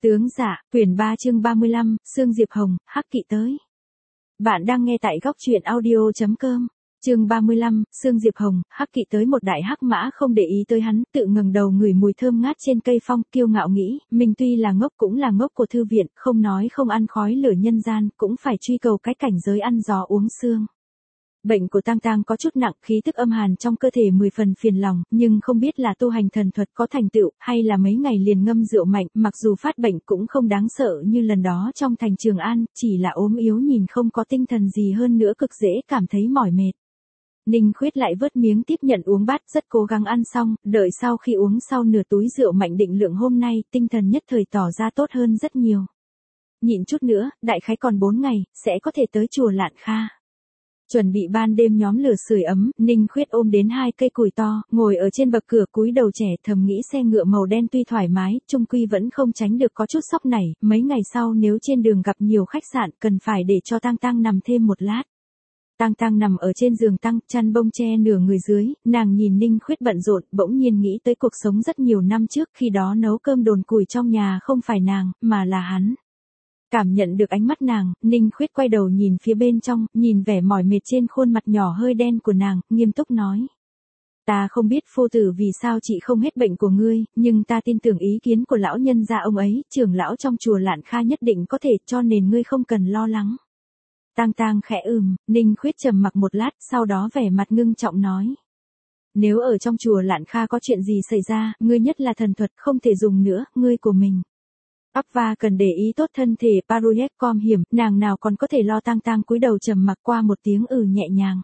Tướng dạ, quyển 3 chương 35, Sương Diệp Hồng, Hắc Kỵ tới. Bạn đang nghe tại góc truyện audio.com. Chương 35, Sương Diệp Hồng, Hắc Kỵ tới. Một đại hắc mã không để ý tới hắn, tự ngẩng đầu ngửi mùi thơm ngát trên cây phong, kiêu ngạo nghĩ, mình tuy là ngốc cũng là ngốc của thư viện, không nói không ăn khói lửa nhân gian, cũng phải truy cầu cái cảnh giới ăn gió uống sương. Bệnh của Tang Tang có chút nặng, khí tức âm hàn trong cơ thể 10 phần phiền lòng, nhưng không biết là tu hành thần thuật có thành tựu, hay là mấy ngày liền ngâm rượu mạnh, mặc dù phát bệnh cũng không đáng sợ như lần đó trong thành Trường An, chỉ là ốm yếu nhìn không có tinh thần gì hơn nữa, cực dễ cảm thấy mỏi mệt. Ninh Khuyết lại vớt miếng tiếp nhận uống bát, rất cố gắng ăn xong, đợi sau khi uống sau nửa túi rượu mạnh định lượng hôm nay, tinh thần nhất thời tỏ ra tốt hơn rất nhiều. Nhịn chút nữa, đại khái còn 4 ngày, sẽ có thể tới chùa Lạn Kha. Chuẩn bị ban đêm nhóm lửa sưởi ấm, Ninh Khuyết ôm đến 2 cây củi to, ngồi ở trên bậc cửa cúi đầu trẻ thầm nghĩ xe ngựa màu đen tuy thoải mái, chung quy vẫn không tránh được có chút sóc nảy, mấy ngày sau nếu trên đường gặp nhiều khách sạn cần phải để cho Tang Tang nằm thêm một lát. Tang Tang nằm ở trên giường tăng, chăn bông che nửa người dưới, nàng nhìn Ninh Khuyết bận rộn, bỗng nhiên nghĩ tới cuộc sống rất nhiều năm trước, khi đó nấu cơm đồn củi trong nhà không phải nàng, mà là hắn. Cảm nhận được ánh mắt nàng, Ninh Khuyết quay đầu nhìn phía bên trong, nhìn vẻ mỏi mệt trên khuôn mặt nhỏ hơi đen của nàng, nghiêm túc nói. Ta không biết phu tử vì sao chị không hết bệnh của ngươi, nhưng ta tin tưởng ý kiến của lão nhân gia ông ấy, trưởng lão trong chùa Lạn Kha nhất định có thể, cho nên ngươi không cần lo lắng. Tang Tang khẽ Ninh Khuyết trầm mặc một lát, sau đó vẻ mặt ngưng trọng nói. Nếu ở trong chùa Lạn Kha có chuyện gì xảy ra, ngươi nhất là thần thuật không thể dùng nữa, ngươi của mình. Apva cần để ý tốt thân thể Paruyet com hiểm, nàng nào còn có thể lo. Tang Tang cúi đầu trầm mặc qua một tiếng nhẹ nhàng.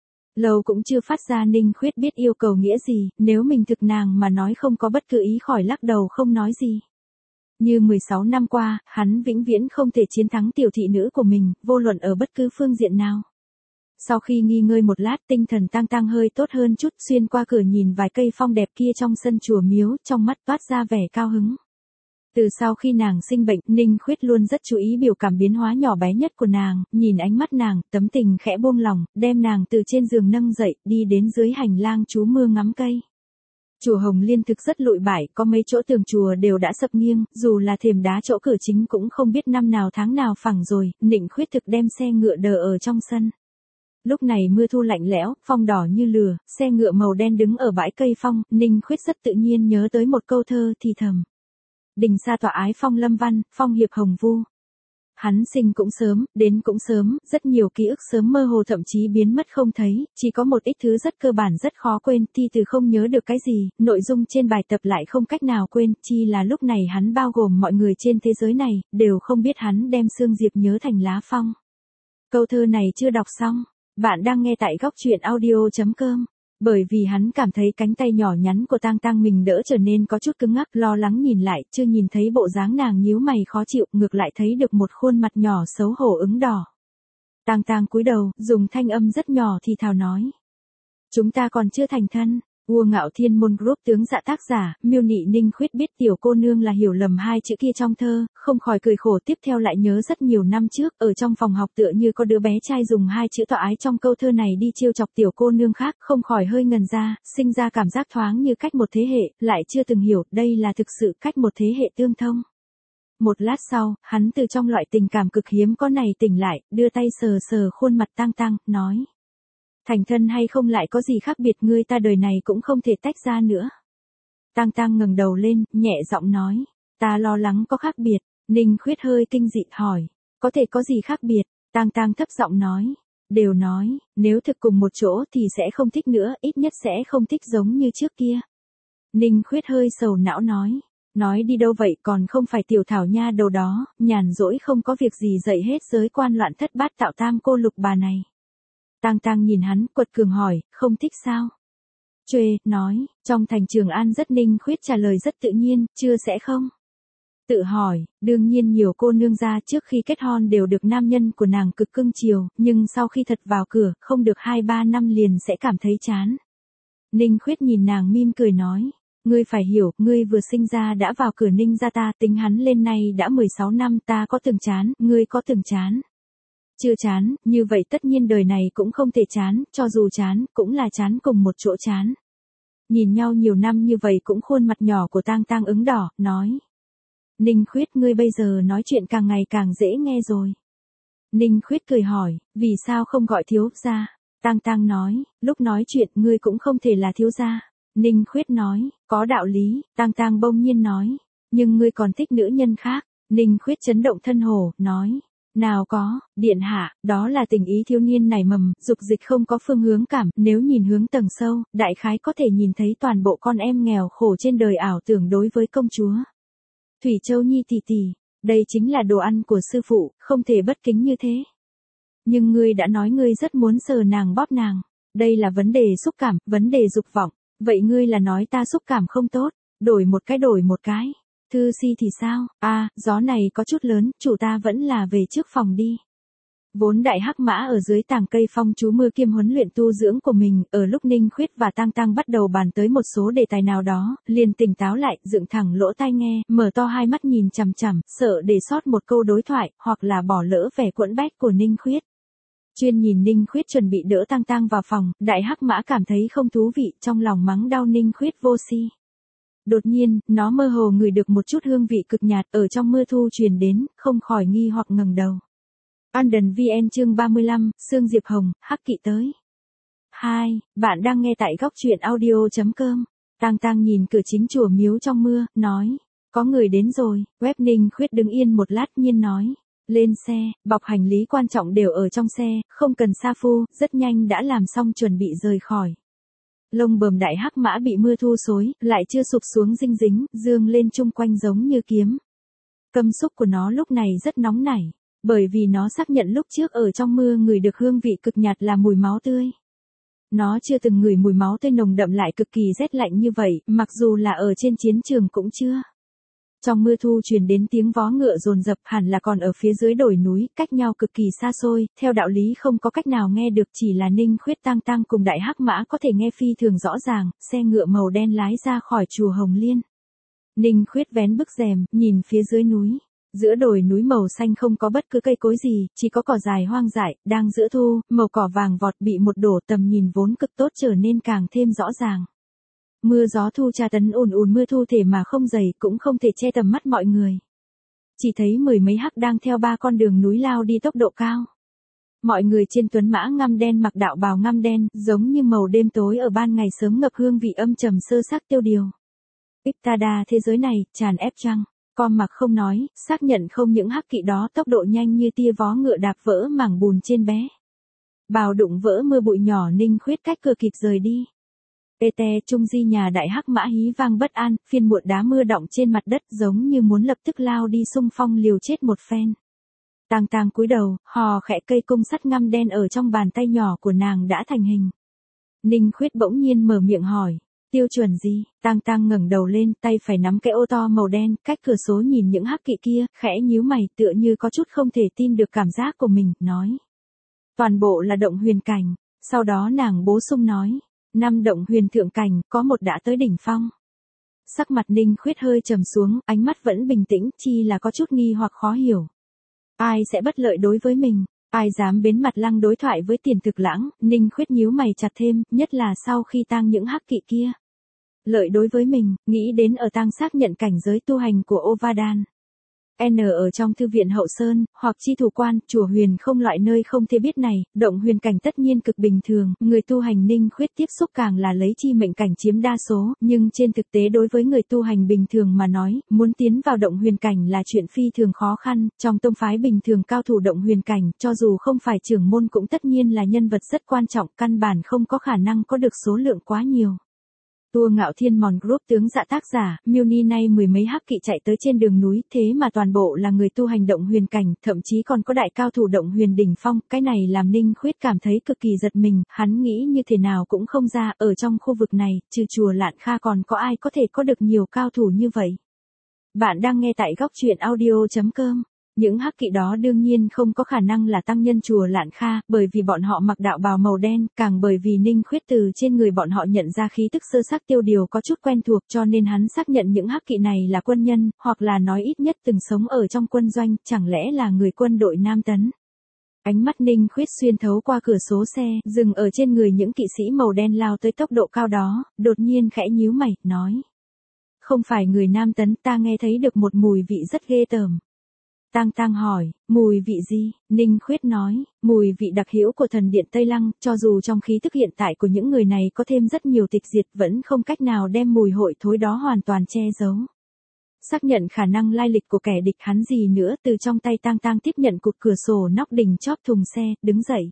Lâu cũng chưa phát ra. Ninh Khuyết biết yêu cầu nghĩa gì, nếu mình thực nàng mà nói không có bất cứ ý khỏi lắc đầu không nói gì. Như 16 năm qua, hắn vĩnh viễn không thể chiến thắng tiểu thị nữ của mình, vô luận ở bất cứ phương diện nào. Sau khi nghỉ ngơi một lát, tinh thần Tang Tang hơi tốt hơn chút, xuyên qua cửa nhìn vài cây phong đẹp kia trong sân chùa miếu, trong mắt toát ra vẻ cao hứng. Từ sau khi nàng sinh bệnh, Ninh Khuyết luôn rất chú ý biểu cảm biến hóa nhỏ bé nhất của nàng, nhìn ánh mắt nàng, tấm tình khẽ buông lòng, đem nàng từ trên giường nâng dậy, đi đến dưới hành lang trú mưa ngắm cây. Chùa Hồng Liên thực rất lụi bại, có mấy chỗ tường chùa đều đã sập nghiêng, dù là thềm đá chỗ cửa chính cũng không biết năm nào tháng nào phẳng rồi. Ninh Khuyết thực đem xe ngựa đờ ở trong sân. Lúc này mưa thu lạnh lẽo, phong đỏ như lửa, xe ngựa màu đen đứng ở bãi cây phong, Ninh Khuyết rất tự nhiên nhớ tới một câu thơ thì thầm. Đình xa tọa ái phong lâm văn, phong hiệp hồng vu. Hắn sinh cũng sớm, đến cũng sớm, rất nhiều ký ức sớm mơ hồ thậm chí biến mất không thấy, chỉ có một ít thứ rất cơ bản rất khó quên, thi từ không nhớ được cái gì, nội dung trên bài tập lại không cách nào quên, chi là lúc này hắn bao gồm mọi người trên thế giới này, đều không biết hắn đem Sương Diệp nhớ thành lá phong. Câu thơ này chưa đọc xong, bạn đang nghe tại góc truyện audio.com. Bởi vì hắn cảm thấy cánh tay nhỏ nhắn của Tang Tang mình đỡ trở nên có chút cứng ngắc, lo lắng nhìn lại, chưa nhìn thấy bộ dáng nàng nhíu mày khó chịu, ngược lại thấy được một khuôn mặt nhỏ xấu hổ ửng đỏ. Tang Tang cúi đầu, dùng thanh âm rất nhỏ thì thào nói. Chúng ta còn chưa thành thân. Vua Ngạo Thiên Môn Group tướng dạ tác giả, miêu nị. Ninh Khuyết biết tiểu cô nương là hiểu lầm 2 chữ kia trong thơ, không khỏi cười khổ. Tiếp theo lại nhớ rất nhiều năm trước, ở trong phòng học tựa như có đứa bé trai dùng 2 chữ tọa ái trong câu thơ này đi trêu chọc tiểu cô nương khác, không khỏi hơi ngần ra, sinh ra cảm giác thoáng như cách một thế hệ, lại chưa từng hiểu, đây là thực sự cách một thế hệ tương thông. Một lát sau, hắn từ trong loại tình cảm cực hiếm có này tỉnh lại, đưa tay sờ sờ khuôn mặt Tang Tang, nói. Thành thân hay không lại có gì khác biệt, ngươi ta đời này cũng không thể tách ra nữa. Tang Tang ngẩng đầu lên, nhẹ giọng nói, ta lo lắng có khác biệt. Ninh Khuyết hơi kinh dị hỏi, có thể có gì khác biệt? Tang Tang thấp giọng nói, đều nói, nếu thực cùng một chỗ thì sẽ không thích nữa, ít nhất sẽ không thích giống như trước kia. Ninh Khuyết hơi sầu não nói đi đâu vậy, còn không phải tiểu thảo nha đầu đó, nhàn rỗi không có việc gì dạy hết giới quan loạn thất bát tạo tam cô lục bà này. Tang Tang nhìn hắn, quật cường hỏi, không thích sao? Chuê, nói, trong thành Trường An rất. Ninh Khuyết trả lời rất tự nhiên, chưa sẽ không? Tự hỏi, đương nhiên nhiều cô nương gia trước khi kết hôn đều được nam nhân của nàng cực cưng chiều, nhưng sau khi thật vào cửa, không được 2-3 năm liền sẽ cảm thấy chán. Ninh Khuyết nhìn nàng mỉm cười nói, ngươi phải hiểu, ngươi vừa sinh ra đã vào cửa Ninh gia ta, tính hắn lên nay đã 16 năm, ta có từng chán, ngươi có từng chán? Chưa chán, như vậy tất nhiên đời này cũng không thể chán, cho dù chán, cũng là chán cùng một chỗ chán. Nhìn nhau nhiều năm như vậy cũng khuôn mặt nhỏ của Tang Tang ửng đỏ, nói. Ninh Khuyết, ngươi bây giờ nói chuyện càng ngày càng dễ nghe rồi. Ninh Khuyết cười hỏi, vì sao không gọi thiếu gia? Tang Tang nói, lúc nói chuyện ngươi cũng không thể là thiếu gia. Ninh Khuyết nói, có đạo lý. Tang Tang bỗng nhiên nói, nhưng ngươi còn thích nữ nhân khác. Ninh Khuyết chấn động thân hồ, nói, nào có, điện hạ, đó là tình ý thiếu niên nảy mầm, dục dịch không có phương hướng cảm, nếu nhìn hướng tầng sâu, đại khái có thể nhìn thấy toàn bộ con em nghèo khổ trên đời ảo tưởng đối với công chúa. Thủy Châu Nhi tỷ tỷ, đây chính là đồ ăn của sư phụ, không thể bất kính như thế. Nhưng ngươi đã nói ngươi rất muốn sờ nàng bóp nàng, đây là vấn đề xúc cảm, vấn đề dục vọng, vậy ngươi là nói ta xúc cảm không tốt, đổi một cái. Thư Si thì sao? Gió này có chút lớn, chủ ta vẫn là về trước phòng đi. Vốn đại hắc mã ở dưới tàng cây phong chú mưa kiêm huấn luyện tu dưỡng của mình, ở lúc Ninh Khuyết và Tang Tang bắt đầu bàn tới một số đề tài nào đó, liền tỉnh táo lại, dựng thẳng lỗ tai nghe, mở to hai mắt nhìn chằm chằm, sợ để sót một câu đối thoại, hoặc là bỏ lỡ vẻ quẫn bách của Ninh Khuyết. Chuyên nhìn Ninh Khuyết chuẩn bị đỡ Tang Tang vào phòng, đại hắc mã cảm thấy không thú vị, trong lòng mắng đau Ninh Khuyết vô si. Đột nhiên, nó mơ hồ ngửi được một chút hương vị cực nhạt ở trong mưa thu truyền đến, không khỏi nghi hoặc ngẩng đầu. London VN chương 35, Sương Diệp Hồng, Hắc Kỵ tới. 2. Bạn đang nghe tại góc truyện audio.com. Tang Tang nhìn cửa chính chùa miếu trong mưa, nói, có người đến rồi. Web Ninh Khuyết đứng yên một lát nhiên nói, lên xe, bọc hành lý quan trọng đều ở trong xe, không cần sa phu, rất nhanh đã làm xong chuẩn bị rời khỏi. Lông bờm đại hắc mã bị mưa thu xối, lại chưa sụp xuống dinh dính, dương lên chung quanh giống như kiếm. Câm xúc của nó lúc này rất nóng nảy, bởi vì nó xác nhận lúc trước ở trong mưa ngửi được hương vị cực nhạt là mùi máu tươi. Nó chưa từng ngửi mùi máu tươi nồng đậm lại cực kỳ rét lạnh như vậy, mặc dù là ở trên chiến trường cũng chưa. Trong mưa thu truyền đến tiếng vó ngựa dồn dập, hẳn là còn ở phía dưới đồi núi, cách nhau cực kỳ xa xôi, theo đạo lý không có cách nào nghe được, chỉ là Ninh Khuyết Tang Tang cùng đại hắc mã có thể nghe phi thường rõ ràng, xe ngựa màu đen lái ra khỏi chùa Hồng Liên. Ninh Khuyết vén bức rèm, nhìn phía dưới núi. Giữa đồi núi màu xanh không có bất cứ cây cối gì, chỉ có cỏ dài hoang dại, đang giữa thu, màu cỏ vàng vọt bị một đổ, tầm nhìn vốn cực tốt trở nên càng thêm rõ ràng. Mưa gió thu tra tấn ùn mưa thu thể mà không dày, cũng không thể che tầm mắt mọi người. Chỉ thấy mười mấy hắc đang theo ba con đường núi lao đi tốc độ cao. Mọi người trên tuấn mã ngăm đen mặc đạo bào ngăm đen, giống như màu đêm tối ở ban ngày sớm ngập hương vị âm trầm sơ xác tiêu điều. Iptada thế giới này, tràn ép chăng? Com mặc không nói, xác nhận không những hắc kỵ đó tốc độ nhanh như tia vó ngựa đạp vỡ mảng bùn trên bé. Bào đụng vỡ mưa bụi nhỏ. Ninh Khuyết cách cửa kịp rời đi. Trung di nhà đại hắc mã hí vang bất an, phiên muộn đá mưa đọng trên mặt đất giống như muốn lập tức lao đi xung phong liều chết một phen. Tang Tang cúi đầu, hò khẽ, cây cung sắt ngăm đen ở trong bàn tay nhỏ của nàng đã thành hình. Ninh Khuyết bỗng nhiên mở miệng hỏi, tiêu chuẩn gì? Tang Tang ngẩng đầu lên, tay phải nắm cái ô to màu đen, cách cửa sổ nhìn những hắc kỵ kia, khẽ nhíu mày, tựa như có chút không thể tin được cảm giác của mình, nói. Toàn bộ là động huyền cảnh. Sau đó nàng bổ sung nói, 5 động huyền thượng cảnh, có một đã tới đỉnh phong. Sắc mặt Ninh Khuyết hơi trầm xuống, ánh mắt vẫn bình tĩnh, chi là có chút nghi hoặc khó hiểu. Ai sẽ bất lợi đối với mình? Ai dám bến mặt lăng đối thoại với Tiền Thực Lãng? Ninh Khuyết nhíu mày chặt thêm, nhất là sau khi tang những hắc kỵ kia. Lợi đối với mình, nghĩ đến ở tang xác nhận cảnh giới tu hành của Ovadan. Ở trong thư viện Hậu Sơn, hoặc chi thủ quan, chùa huyền không loại nơi không thể biết này, động huyền cảnh tất nhiên cực bình thường, người tu hành Ninh Khuyết tiếp xúc càng là lấy chi mệnh cảnh chiếm đa số, nhưng trên thực tế đối với người tu hành bình thường mà nói, muốn tiến vào động huyền cảnh là chuyện phi thường khó khăn, trong tông phái bình thường cao thủ động huyền cảnh, cho dù không phải trưởng môn cũng tất nhiên là nhân vật rất quan trọng, căn bản không có khả năng có được số lượng quá nhiều. Tour Ngạo Thiên Mòn Group tướng dạ tác giả, Miêu nay mười mấy hắc kỵ chạy tới trên đường núi, thế mà toàn bộ là người tu hành động huyền cảnh, thậm chí còn có đại cao thủ động huyền đỉnh phong, cái này làm Ninh Khuyết cảm thấy cực kỳ giật mình, hắn nghĩ như thế nào cũng không ra, ở trong khu vực này, trừ chùa Lạn Kha còn có ai có thể có được nhiều cao thủ như vậy. Bạn đang nghe tại góc truyện audio.com. Những hắc kỵ đó đương nhiên không có khả năng là tăng nhân chùa Lạn Kha, bởi vì bọn họ mặc đạo bào màu đen, càng bởi vì Ninh Khuyết từ trên người bọn họ nhận ra khí tức sơ sắc tiêu điều có chút quen thuộc, cho nên hắn xác nhận những hắc kỵ này là quân nhân, hoặc là nói ít nhất từng sống ở trong quân doanh, chẳng lẽ là người quân đội Nam Tấn. Ánh mắt Ninh Khuyết xuyên thấu qua cửa sổ xe, dừng ở trên người những kỵ sĩ màu đen lao tới tốc độ cao đó, đột nhiên khẽ nhíu mày, nói. Không phải người Nam Tấn, ta nghe thấy được một mùi vị rất ghê tởm. Tang Tang hỏi, mùi vị gì? Ninh Khuyết nói, mùi vị đặc hữu của thần điện Tây Lăng, cho dù trong khí thức hiện tại của những người này có thêm rất nhiều tịch diệt vẫn không cách nào đem mùi hôi thối đó hoàn toàn che giấu. Xác nhận khả năng lai lịch của kẻ địch hắn gì nữa, từ trong tay Tang Tang tiếp nhận cụt cửa sổ nóc đỉnh chóp thùng xe, đứng dậy.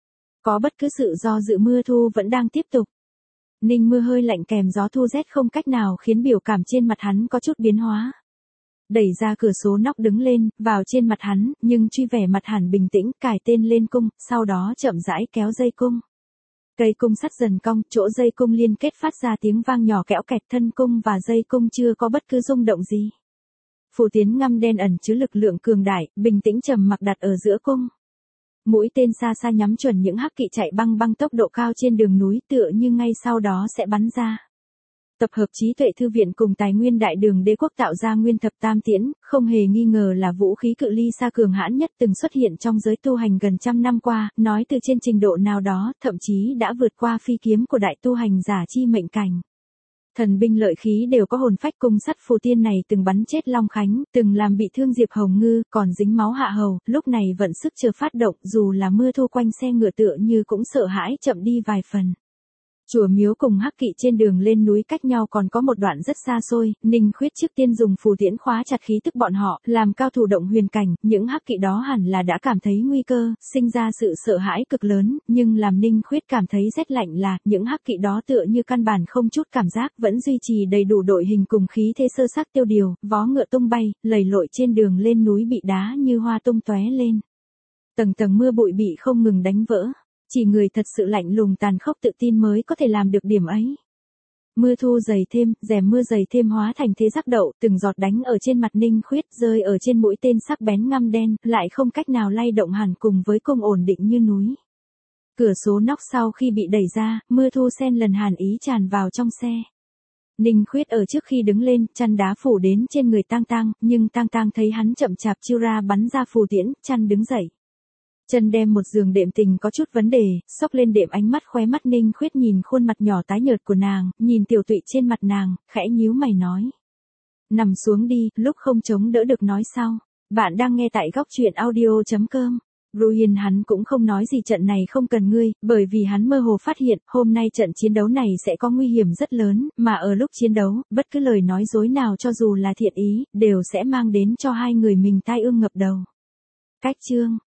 Có bất cứ sự do dự, mưa thu vẫn đang tiếp tục. Ninh Mưa hơi lạnh kèm gió thu rét không cách nào khiến biểu cảm trên mặt hắn có chút biến hóa. Đẩy ra cửa sổ nóc đứng lên, vào trên mặt hắn, nhưng truy vẻ mặt hẳn bình tĩnh, cài tên lên cung, sau đó chậm rãi kéo dây cung. Cây cung sắt dần cong, chỗ dây cung liên kết phát ra tiếng vang nhỏ kẽo kẹt, thân cung và dây cung chưa có bất cứ rung động gì. Phù tiến ngăm đen ẩn chứa lực lượng cường đại, bình tĩnh trầm mặc đặt ở giữa cung. Mũi tên xa xa nhắm chuẩn những hắc kỵ chạy băng băng tốc độ cao trên đường núi, tựa như ngay sau đó sẽ bắn ra. Tập hợp trí tuệ thư viện cùng tài nguyên đại đường đế quốc tạo ra nguyên thập tam tiễn, không hề nghi ngờ là vũ khí cự ly xa cường hãn nhất từng xuất hiện trong giới tu hành gần trăm năm qua, nói từ trên trình độ nào đó, thậm chí đã vượt qua phi kiếm của đại tu hành giả chi mệnh cảnh. Thần binh lợi khí đều có hồn phách, cung sắt phù tiên này từng bắn chết Long Khánh, từng làm bị thương Diệp Hồng Ngư, còn dính máu Hạ Hầu, lúc này vận sức chờ phát động, dù là mưa thu quanh xe ngựa tựa như cũng sợ hãi chậm đi vài phần. Chùa miếu cùng hắc kỵ trên đường lên núi cách nhau còn có một đoạn rất xa xôi, Ninh Khuyết trước tiên dùng phù tiễn khóa chặt khí tức bọn họ, làm cao thủ động huyền cảnh, những hắc kỵ đó hẳn là đã cảm thấy nguy cơ, sinh ra sự sợ hãi cực lớn, nhưng làm Ninh Khuyết cảm thấy rét lạnh là, những hắc kỵ đó tựa như căn bản không chút cảm giác, vẫn duy trì đầy đủ đội hình cùng khí thế sơ xác tiêu điều, vó ngựa tung bay, lầy lội trên đường lên núi bị đá như hoa tung tóe lên. Tầng tầng mưa bụi bị không ngừng đánh vỡ. Chỉ người thật sự lạnh lùng tàn khốc tự tin mới có thể làm được điểm ấy. Mưa thu dày thêm, rèm mưa dày thêm hóa thành thế rắc đậu, từng giọt đánh ở trên mặt Ninh Khuyết, rơi ở trên mũi tên sắc bén ngăm đen, lại không cách nào lay động hẳn cùng với cung ổn định như núi. Cửa số nóc sau khi bị đẩy ra, mưa thu xen lần hàn ý tràn vào trong xe. Ninh Khuyết ở trước khi đứng lên, chăn đá phủ đến trên người Tang Tang, nhưng Tang Tang thấy hắn chậm chạp chiêu ra bắn ra phù tiễn, chăn đứng dậy. Chân đem một giường đệm tình có chút vấn đề, xốc lên đệm, ánh mắt khóe mắt Ninh Khuyết nhìn khuôn mặt nhỏ tái nhợt của nàng, nhìn tiểu tụy trên mặt nàng, khẽ nhíu mày nói. Nằm xuống đi, lúc không chống đỡ được nói sau. Bạn đang nghe tại góc truyện audio.com. Ruyen hắn cũng không nói gì trận này không cần ngươi, bởi vì hắn mơ hồ phát hiện, hôm nay trận chiến đấu này sẽ có nguy hiểm rất lớn, mà ở lúc chiến đấu, bất cứ lời nói dối nào cho dù là thiện ý, đều sẽ mang đến cho hai người mình tai ương ngập đầu. Cách chương